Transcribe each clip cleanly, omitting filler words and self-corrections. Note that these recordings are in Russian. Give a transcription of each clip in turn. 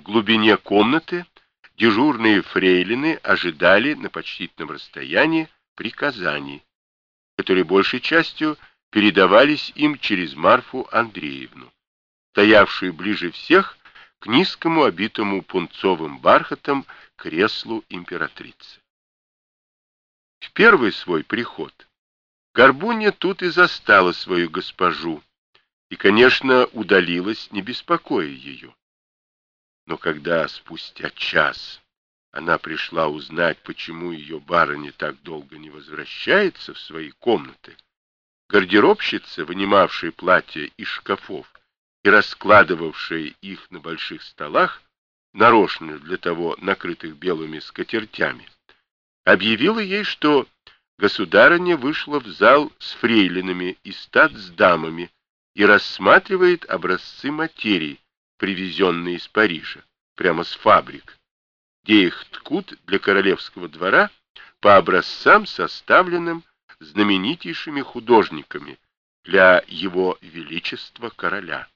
глубине комнаты дежурные фрейлины ожидали на почтительном расстоянии приказаний, которые большей частью передавались им через Марфу Андреевну, стоявшую ближе всех к низкому, обитому пунцовым бархатом креслу императрицы. В первый свой приход Горбунья тут и застала свою госпожу, и, конечно, удалилась, не беспокоя ее. Но когда спустя час она пришла узнать, почему ее барыня так долго не возвращается в свои комнаты, гардеробщица, вынимавшая платья из шкафов и раскладывавшая их на больших столах, нарочно для того накрытых белыми скатертями, объявила ей, что государыня вышла в зал с фрейлинами и статсдамами и рассматривает образцы материй, привезенные из Парижа, прямо с фабрик, где их ткут для королевского двора по образцам, составленным знаменитейшими художниками для его величества короля.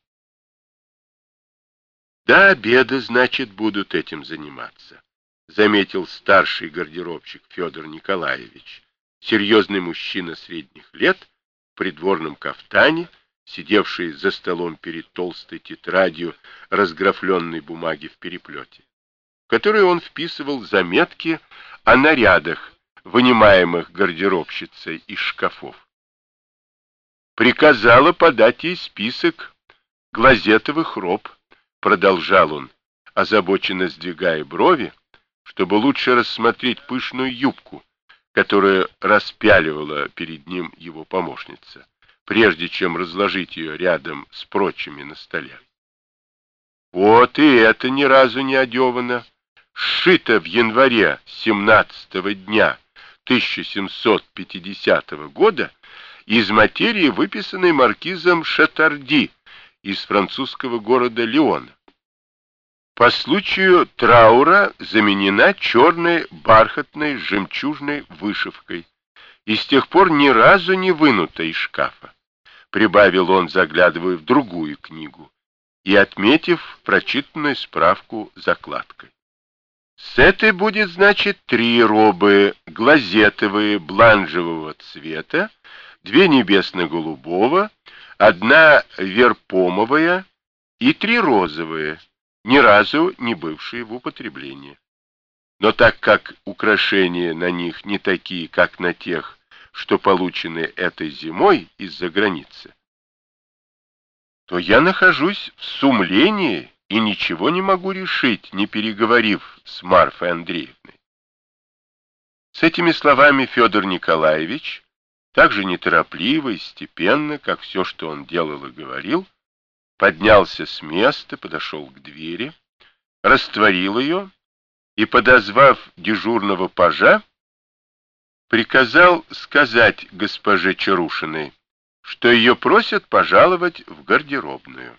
До обеда, значит, будут этим заниматься, заметил старший гардеробщик Федор Николаевич, серьезный мужчина средних лет, в придворном кафтане, сидевший за столом перед толстой тетрадью разграфленной бумаги в переплете, в которую он вписывал заметки о нарядах, вынимаемых гардеробщицей из шкафов. «Приказала подать ей список глазетовых роб», — продолжал он, озабоченно сдвигая брови, чтобы лучше рассмотреть пышную юбку, которую распяливала перед ним его помощница, прежде чем разложить ее рядом с прочими на столе. Вот и это ни разу не одевано, сшито в январе 17-го дня 1750 года из материи, выписанной маркизом Шатарди из французского города Лиона. По случаю траура заменена черной бархатной с жемчужной вышивкой и с тех пор ни разу не вынута из шкафа, прибавил он, заглядывая в другую книгу и отметив прочитанную справку закладкой. С этой будет, значит, 3 робы глазетовые бланжевого цвета, 2 небесно-голубого, 1 верпомовая и 3 розовые, ни разу не бывшие в употреблении. Но так как украшения на них не такие, как на тех, что получены этой зимой из-за границы, то я нахожусь в сумлении и ничего не могу решить, не переговорив с Марфой Андреевной. С этими словами Федор Николаевич, так же неторопливо и степенно, как все, что он делал и говорил, поднялся с места, подошел к двери, растворил ее и, подозвав дежурного пажа, приказал сказать госпоже Чарушиной, что ее просят пожаловать в гардеробную.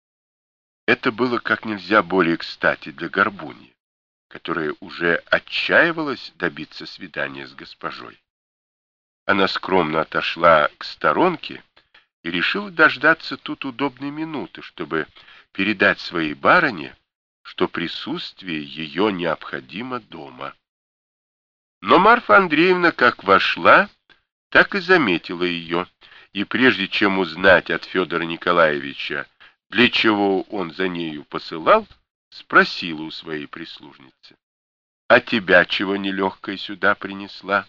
Это было как нельзя более кстати для Горбуньи, которая уже отчаивалась добиться свидания с госпожой. Она скромно отошла к сторонке и решила дождаться тут удобной минуты, чтобы передать своей барыне, что присутствие ее необходимо дома. Но Марфа Андреевна как вошла, так и заметила ее, и прежде чем узнать от Федора Николаевича, для чего он за нею посылал, спросила у своей прислужницы: «А тебя чего нелегкая сюда принесла?»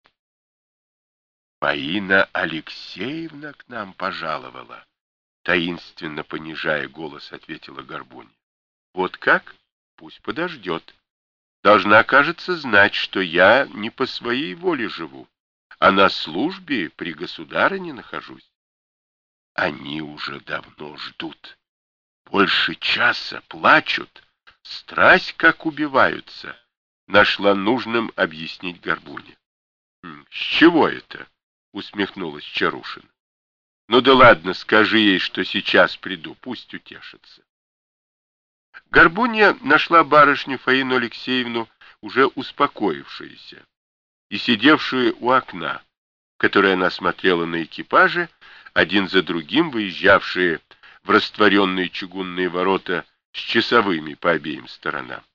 «Фаина Алексеевна к нам пожаловала», — таинственно понижая голос, ответила Горбунья. «Вот как? Пусть подождет. Должна, кажется, знать, что я не по своей воле живу, а на службе при государыне нахожусь. Они уже давно ждут. Больше часа плачут, страсть как убиваются», — нашла нужным объяснить Горбунья. «С чего это?» — усмехнулась Чарушина. «Ну да ладно, скажи ей, что сейчас приду, пусть утешится». Горбунья нашла барышню Фаину Алексеевну, уже успокоившуюся, и сидевшую у окна, которое она смотрела на экипажи, один за другим выезжавшие в растворенные чугунные ворота с часовыми по обеим сторонам.